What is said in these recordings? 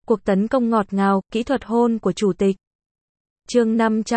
Cuộc tấn công ngọt ngào, kỹ thuật hôn của chủ tịch. Chương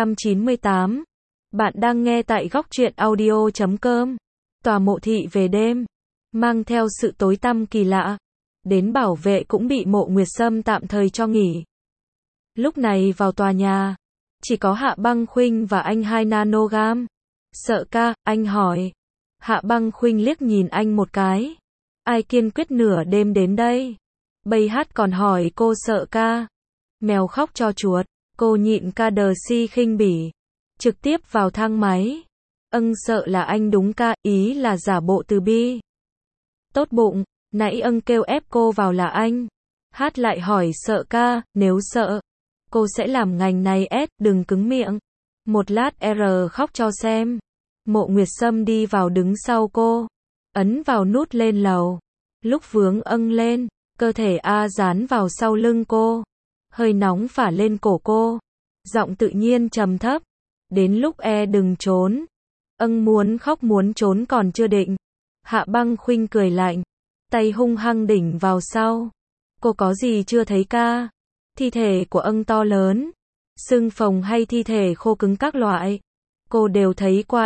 598. Bạn đang nghe tại góc truyện audio.com. Tòa mộ thị về đêm, mang theo sự tối tăm kỳ lạ. Đến bảo vệ cũng bị Mộ Nguyệt Sâm tạm thời cho nghỉ. Lúc này vào tòa nhà, chỉ có Hạ Băng Khuynh và anh Hai Nanogam. Sợ ca, anh hỏi. Hạ Băng Khuynh liếc nhìn anh một cái. Ai kiên quyết nửa đêm đến đây? Bầy hát còn hỏi cô sợ ca. Mèo khóc cho chuột, cô nhịn ca đờ si khinh bỉ. Trực tiếp vào thang máy. Sợ là anh đúng ca, ý là giả bộ từ bi. Tốt bụng, nãy kêu ép cô vào là anh. Hát lại hỏi sợ ca, nếu sợ, cô sẽ làm ngành này đừng cứng miệng. Một lát khóc cho xem. Mộ Nguyệt Sâm đi vào đứng sau cô. Ấn vào nút lên lầu. Lúc vướng lên, cơ thể dán vào sau lưng cô. Hơi nóng phả lên cổ cô. Giọng tự nhiên trầm thấp. Đến lúc đừng trốn. Muốn khóc muốn trốn còn chưa định. Hạ Băng Khuynh cười lạnh. Tay hung hăng đỉnh vào sau. Cô có gì chưa thấy ca? Thi thể của to lớn, xương phồng hay thi thể khô cứng các loại. Cô đều thấy qua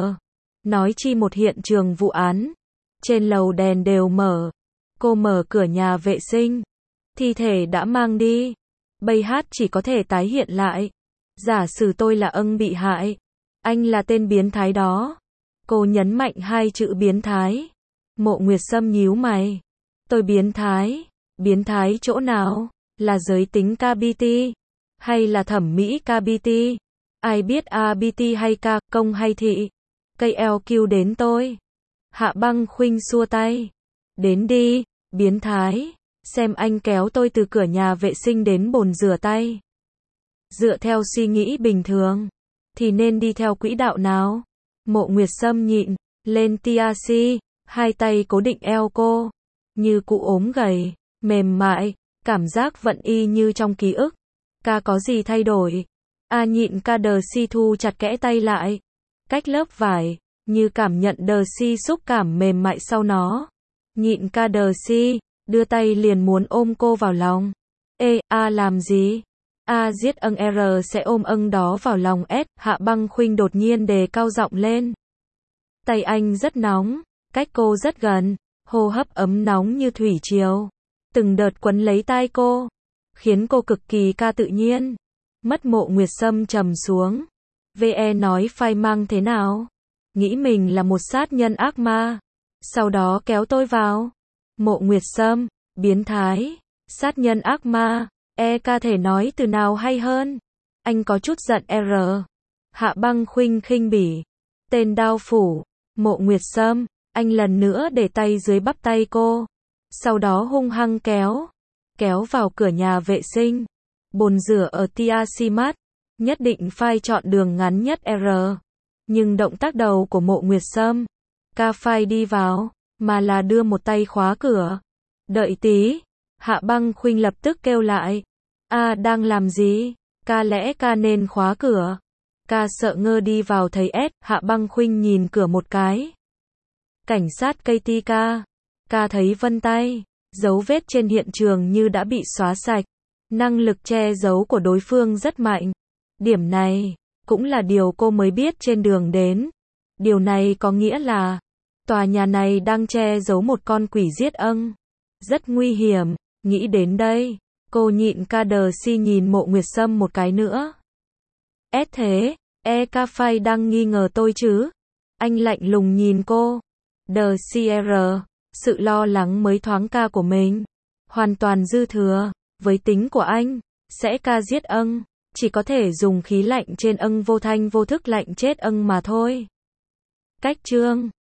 Nói chi một hiện trường vụ án. Trên lầu đèn đều mở. Cô mở cửa nhà vệ sinh. Thi thể đã mang đi. Bầy hát chỉ có thể tái hiện lại. Giả sử tôi là bị hại. Anh là tên biến thái đó. Cô nhấn mạnh hai chữ biến thái. Mộ Nguyệt Sâm nhíu mày. Tôi biến thái? Biến thái chỗ nào? Là giới tính KBT? Hay là thẩm mỹ KBT? Ai biết ABT hay K, công hay thị? Cây LQ đến tôi. Hạ Băng Khuynh xua tay. Đến đi, biến thái. Xem anh kéo tôi từ cửa nhà vệ sinh đến bồn rửa tay. Dựa theo suy nghĩ bình thường, thì nên đi theo quỹ đạo nào? Mộ Nguyệt Sâm nhịn, lên TRC, hai tay cố định eo cô. Như cụ ốm gầy, mềm mại, cảm giác vẫn y như trong ký ức. Ca có gì thay đổi? Nhịn ca đờ si thu chặt kẽ tay lại. Cách lớp vải, như cảm nhận đờ si xúc cảm mềm mại sau nó. Nhịn ca đờ si, đưa tay liền muốn ôm cô vào lòng. Làm gì? Giết sẽ ôm đó vào lòng Hạ Băng Khuynh đột nhiên đề cao giọng lên. Tay anh rất nóng, cách cô rất gần, hô hấp ấm nóng như thủy triều. Từng đợt quấn lấy tai cô, khiến cô cực kỳ tự nhiên. Mắt Mộ Nguyệt Sâm trầm xuống. VE nói phai mang thế nào? Nghĩ mình là một sát nhân ác ma. Sau đó kéo tôi vào. Mộ Nguyệt Sâm, biến thái, sát nhân ác ma. Ca thể nói từ nào hay hơn? Anh có chút giận Hạ Băng Khuynh khinh bỉ. Tên đao phủ. Mộ Nguyệt Sâm, anh lần nữa để tay dưới bắp tay cô. Sau đó hung hăng kéo vào cửa nhà vệ sinh. Bồn rửa ở TRC mát, nhất định phải chọn đường ngắn nhất Nhưng động tác đầu của Mộ Nguyệt Sâm, ca phải đi vào, mà là đưa một tay khóa cửa. Đợi tí. Hạ Băng Khuynh lập tức kêu lại. Đang làm gì? Ca lẽ ca nên khóa cửa? Ca sợ ngơ đi vào thấy Hạ Băng Khuynh nhìn cửa một cái. Cảnh sát KTK. Ca thấy vân tay, dấu vết trên hiện trường như đã bị xóa sạch. Năng lực che giấu của đối phương rất mạnh. Điểm này, cũng là điều cô mới biết trên đường đến. Điều này có nghĩa là, tòa nhà này đang che giấu một con quỷ giết rất nguy hiểm. Nghĩ đến đây, cô nhịn ca đờ si nhìn Mộ Nguyệt Sâm một cái nữa. Thế, ca phai đang nghi ngờ tôi chứ? Anh lạnh lùng nhìn cô. Đờ si sự lo lắng mới thoáng ca của mình. Hoàn toàn dư thừa, với tính của anh, sẽ ca giết chỉ có thể dùng khí lạnh trên vô thanh vô thức lạnh chết mà thôi. Cách chương